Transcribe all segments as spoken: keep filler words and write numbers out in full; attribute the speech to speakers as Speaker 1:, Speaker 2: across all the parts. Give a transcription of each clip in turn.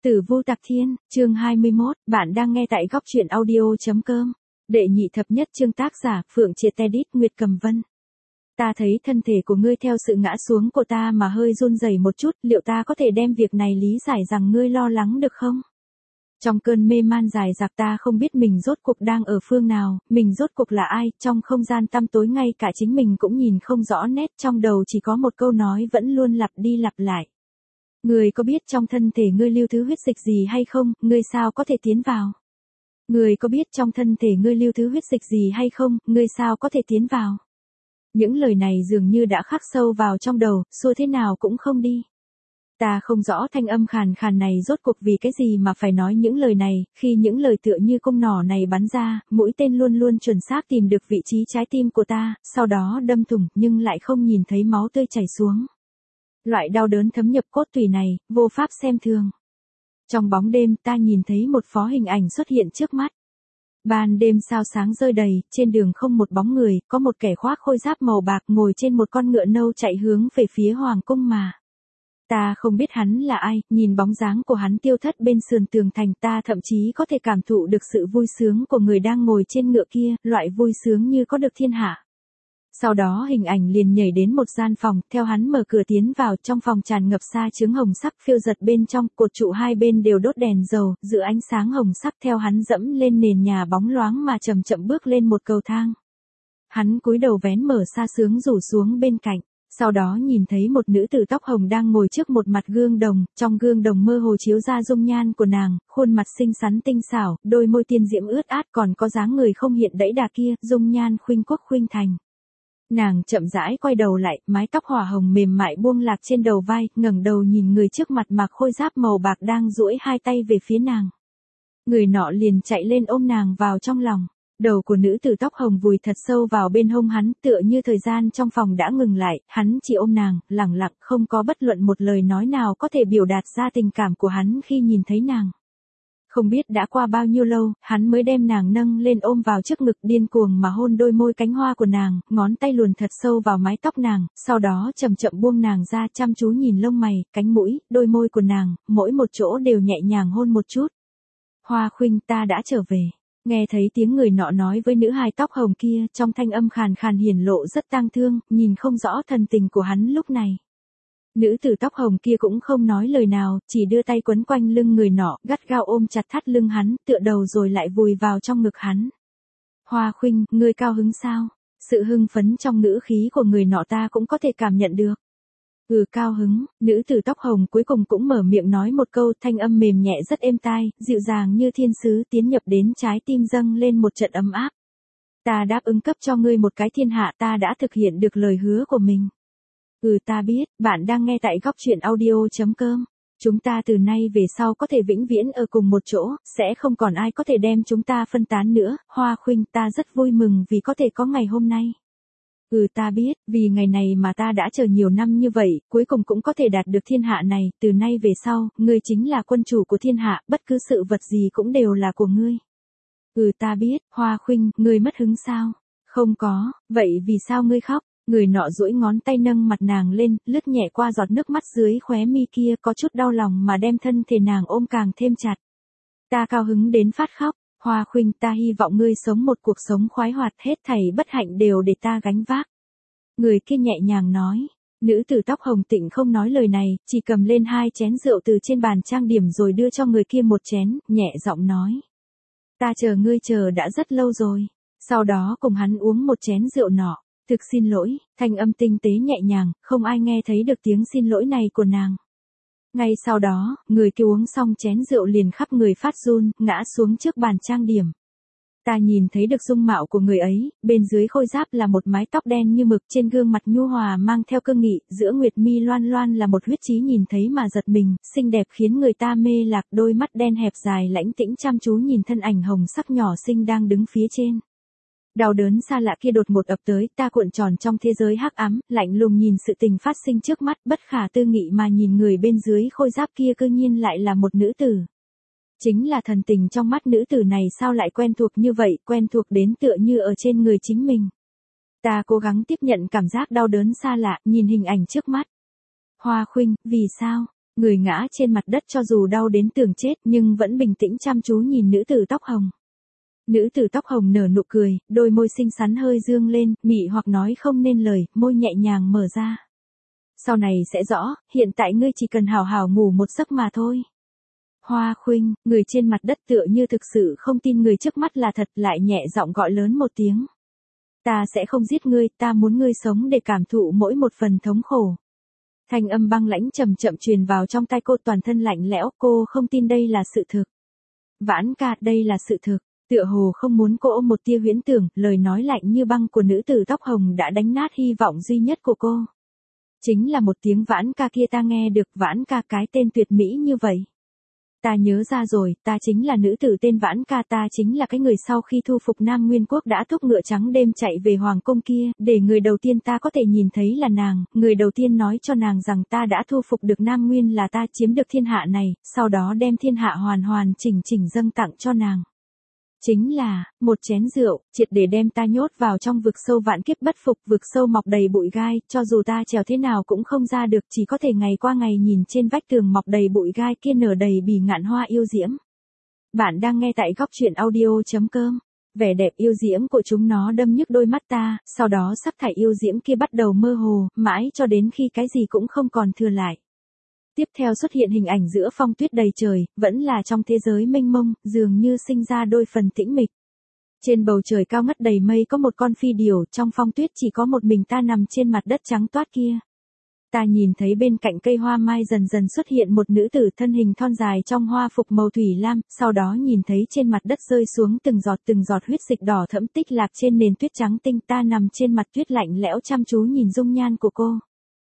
Speaker 1: Tử Vu Tạc Thiên, chương hai mươi mốt, bạn đang nghe tại góc truyện audio.com. Đệ nhị thập nhất chương, tác giả, Phượng Triệt Edit, Nguyệt Cầm Vân. Ta thấy thân thể của ngươi theo sự ngã xuống của ta mà hơi run rẩy một chút, liệu ta có thể đem việc này lý giải rằng ngươi lo lắng được không? Trong cơn mê man dài dặc ta không biết mình rốt cuộc đang ở phương nào, mình rốt cuộc là ai, trong không gian tăm tối ngay cả chính mình cũng nhìn không rõ nét, trong đầu chỉ có một câu nói vẫn luôn lặp đi lặp lại. Ngươi có biết trong thân thể ngươi lưu thứ huyết dịch gì hay không, ngươi sao có thể tiến vào? Ngươi có biết trong thân thể ngươi lưu thứ huyết dịch gì hay không, ngươi sao có thể tiến vào? Những lời này dường như đã khắc sâu vào trong đầu, xua thế nào cũng không đi. Ta không rõ thanh âm khàn khàn này rốt cuộc vì cái gì mà phải nói những lời này, khi những lời tựa như cung nỏ này bắn ra, mũi tên luôn luôn chuẩn xác tìm được vị trí trái tim của ta, sau đó đâm thủng nhưng lại không nhìn thấy máu tươi chảy xuống. Loại đau đớn thấm nhập cốt tủy này, vô pháp xem thường. Trong bóng đêm ta nhìn thấy một phó hình ảnh xuất hiện trước mắt. Ban đêm sao sáng rơi đầy, trên đường không một bóng người, có một kẻ khoác khôi giáp màu bạc ngồi trên một con ngựa nâu chạy hướng về phía hoàng cung mà. Ta không biết hắn là ai, nhìn bóng dáng của hắn tiêu thất bên sườn tường thành ta thậm chí có thể cảm thụ được sự vui sướng của người đang ngồi trên ngựa kia, loại vui sướng như có được thiên hạ. Sau đó hình ảnh liền nhảy đến một gian phòng, theo hắn mở cửa tiến vào, trong phòng tràn ngập sa chướng hồng sắc phiêu giật bên trong, cột trụ hai bên đều đốt đèn dầu, giữa ánh sáng hồng sắc theo hắn dẫm lên nền nhà bóng loáng mà chậm chậm bước lên một cầu thang. Hắn cúi đầu vén mở sa sướng rủ xuống bên cạnh, sau đó nhìn thấy một nữ tử tóc hồng đang ngồi trước một mặt gương đồng, trong gương đồng mơ hồ chiếu ra dung nhan của nàng, khuôn mặt xinh xắn tinh xảo, đôi môi tiên diễm ướt át còn có dáng người không hiện đẫy đà kia, dung nhan khuynh quốc khuynh thành. Nàng chậm rãi quay đầu lại, mái tóc hỏa hồng mềm mại buông lạc trên đầu vai, ngẩng đầu nhìn người trước mặt mặc khôi giáp màu bạc đang duỗi hai tay về phía nàng. Người nọ liền chạy lên ôm nàng vào trong lòng. Đầu của nữ tử tóc hồng vùi thật sâu vào bên hông hắn, tựa như thời gian trong phòng đã ngừng lại, hắn chỉ ôm nàng, lẳng lặng, không có bất luận một lời nói nào có thể biểu đạt ra tình cảm của hắn khi nhìn thấy nàng. Không biết đã qua bao nhiêu lâu, hắn mới đem nàng nâng lên ôm vào trước ngực, điên cuồng mà hôn đôi môi cánh hoa của nàng, ngón tay luồn thật sâu vào mái tóc nàng, sau đó chậm chậm buông nàng ra, chăm chú nhìn lông mày, cánh mũi, đôi môi của nàng, mỗi một chỗ đều nhẹ nhàng hôn một chút. Hoa Khuynh, ta đã trở về. Nghe thấy tiếng người nọ nói với nữ hài tóc hồng kia, trong thanh âm khàn khàn hiển lộ rất tang thương, nhìn không rõ thần tình của hắn lúc này. Nữ tử tóc hồng kia cũng không nói lời nào, chỉ đưa tay quấn quanh lưng người nọ, gắt gao ôm chặt thắt lưng hắn, tựa đầu rồi lại vùi vào trong ngực hắn. Hoa Khuynh, ngươi cao hứng sao? Sự hưng phấn trong ngữ khí của người nọ ta cũng có thể cảm nhận được. Ừ, cao hứng. Nữ tử tóc hồng cuối cùng cũng mở miệng nói một câu, thanh âm mềm nhẹ rất êm tai, dịu dàng như thiên sứ tiến nhập đến trái tim, dâng lên một trận ấm áp. Ta đáp ứng cấp cho ngươi một cái thiên hạ, ta đã thực hiện được lời hứa của mình. Ừ, ta biết, bạn đang nghe tại góc truyện audio.com. Chúng ta từ nay về sau có thể vĩnh viễn ở cùng một chỗ, sẽ không còn ai có thể đem chúng ta phân tán nữa. Hoa Khuynh, ta rất vui mừng vì có thể có ngày hôm nay. Ừ, ta biết, vì ngày này mà ta đã chờ nhiều năm như vậy, cuối cùng cũng có thể đạt được thiên hạ này, từ nay về sau, ngươi chính là quân chủ của thiên hạ, bất cứ sự vật gì cũng đều là của ngươi. Ừ, ta biết, Hoa Khuynh, ngươi mất hứng sao? Không có, vậy vì sao ngươi khóc? Người nọ duỗi ngón tay nâng mặt nàng lên, lướt nhẹ qua giọt nước mắt dưới khóe mi kia, có chút đau lòng mà đem thân thể nàng ôm càng thêm chặt. Ta cao hứng đến phát khóc. Hoa Khuynh, ta hy vọng ngươi sống một cuộc sống khoái hoạt, hết thảy bất hạnh đều để ta gánh vác. Người kia nhẹ nhàng nói. Nữ tử tóc hồng tịnh không nói lời này, chỉ cầm lên hai chén rượu từ trên bàn trang điểm rồi đưa cho người kia một chén, nhẹ giọng nói. Ta chờ ngươi chờ đã rất lâu rồi. Sau đó cùng hắn uống một chén rượu nọ. Thực xin lỗi, thanh âm tinh tế nhẹ nhàng, không ai nghe thấy được tiếng xin lỗi này của nàng. Ngay sau đó, người kia uống xong chén rượu liền khắp người phát run, ngã xuống trước bàn trang điểm. Ta nhìn thấy được dung mạo của người ấy, bên dưới khôi giáp là một mái tóc đen như mực, trên gương mặt nhu hòa mang theo cương nghị, giữa nguyệt mi loan loan là một huyết chí nhìn thấy mà giật mình, xinh đẹp khiến người ta mê lạc, đôi mắt đen hẹp dài lãnh tĩnh chăm chú nhìn thân ảnh hồng sắc nhỏ xinh đang đứng phía trên. Đau đớn xa lạ kia đột ngột ập tới, ta cuộn tròn trong thế giới hắc ám, lạnh lùng nhìn sự tình phát sinh trước mắt, bất khả tư nghị mà nhìn người bên dưới khôi giáp kia cư nhiên lại là một nữ tử. Chính là thần tình trong mắt nữ tử này sao lại quen thuộc như vậy, quen thuộc đến tựa như ở trên người chính mình. Ta cố gắng tiếp nhận cảm giác đau đớn xa lạ, nhìn hình ảnh trước mắt. Hoa Khuynh, vì sao? Người ngã trên mặt đất cho dù đau đến tưởng chết nhưng vẫn bình tĩnh chăm chú nhìn nữ tử tóc hồng. Nữ tử tóc hồng nở nụ cười, đôi môi xinh xắn hơi dương lên, mị hoặc nói không nên lời, môi nhẹ nhàng mở ra. Sau này sẽ rõ, hiện tại ngươi chỉ cần hào hào ngủ một giấc mà thôi. Hoa Khuynh, người trên mặt đất tựa như thực sự không tin người trước mắt là thật, lại nhẹ giọng gọi lớn một tiếng. Ta sẽ không giết ngươi, ta muốn ngươi sống để cảm thụ mỗi một phần thống khổ. Thanh âm băng lãnh chậm chậm truyền vào trong tai cô, toàn thân lạnh lẽo, cô không tin đây là sự thực. Vãn ca, đây là sự thực. Tựa hồ không muốn cô ôm một tia huyễn tưởng, lời nói lạnh như băng của nữ tử tóc hồng đã đánh nát hy vọng duy nhất của cô. Chính là một tiếng Vãn ca kia ta nghe được, Vãn ca, cái tên tuyệt mỹ như vậy. Ta nhớ ra rồi, ta chính là nữ tử tên Vãn ca, ta chính là cái người sau khi thu phục Nam Nguyên Quốc đã thúc ngựa trắng đêm chạy về Hoàng Cung kia, để người đầu tiên ta có thể nhìn thấy là nàng, người đầu tiên nói cho nàng rằng ta đã thu phục được Nam Nguyên là ta, chiếm được thiên hạ này, sau đó đem thiên hạ hoàn hoàn chỉnh chỉnh dâng tặng cho nàng. Chính là, một chén rượu, triệt để đem ta nhốt vào trong vực sâu vạn kiếp bất phục, vực sâu mọc đầy bụi gai, cho dù ta trèo thế nào cũng không ra được, chỉ có thể ngày qua ngày nhìn trên vách tường mọc đầy bụi gai kia nở đầy bì ngạn hoa yêu diễm. Bạn đang nghe tại góc truyện audio chấm com. Vẻ đẹp yêu diễm của chúng nó đâm nhức đôi mắt ta, sau đó sắc thải yêu diễm kia bắt đầu mơ hồ, mãi cho đến khi cái gì cũng không còn thừa lại. Tiếp theo xuất hiện hình ảnh giữa phong tuyết đầy trời, vẫn là trong thế giới mênh mông, dường như sinh ra đôi phần tĩnh mịch. Trên bầu trời cao ngất đầy mây có một con phi điểu, trong phong tuyết chỉ có một mình ta nằm trên mặt đất trắng toát kia. Ta nhìn thấy bên cạnh cây hoa mai dần dần xuất hiện một nữ tử thân hình thon dài trong hoa phục màu thủy lam, sau đó nhìn thấy trên mặt đất rơi xuống từng giọt từng giọt huyết dịch đỏ thẫm tích lạc trên nền tuyết trắng tinh, ta nằm trên mặt tuyết lạnh lẽo chăm chú nhìn dung nhan của cô.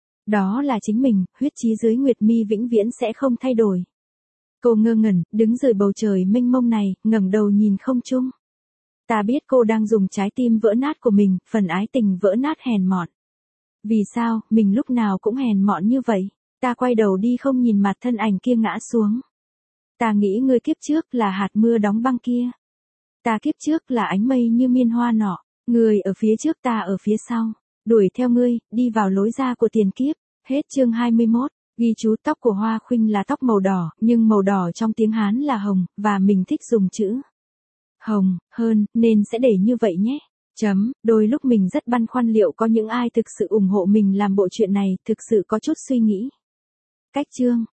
Speaker 1: Đó là chính mình, huyết chí dưới nguyệt mi vĩnh viễn sẽ không thay đổi. Cô ngơ ngẩn, đứng dưới bầu trời mênh mông này, ngẩng đầu nhìn không trung. Ta biết cô đang dùng trái tim vỡ nát của mình, phần ái tình vỡ nát hèn mọn. Vì sao, mình lúc nào cũng hèn mọn như vậy? Ta quay đầu đi không nhìn mặt thân ảnh kia ngã xuống. Ta nghĩ ngươi kiếp trước là hạt mưa đóng băng kia. Ta kiếp trước là ánh mây như miên hoa nọ, người ở phía trước ta ở phía sau. Đuổi theo ngươi, đi vào lối ra của tiền kiếp. Hết chương hai mươi mốt, ghi chú tóc của Hoa Khuynh là tóc màu đỏ, nhưng màu đỏ trong tiếng Hán là hồng, và mình thích dùng chữ hồng hơn, nên sẽ để như vậy nhé. Chấm, đôi lúc mình rất băn khoăn liệu có những ai thực sự ủng hộ mình làm bộ chuyện này, thực sự có chút suy nghĩ. Cách chương.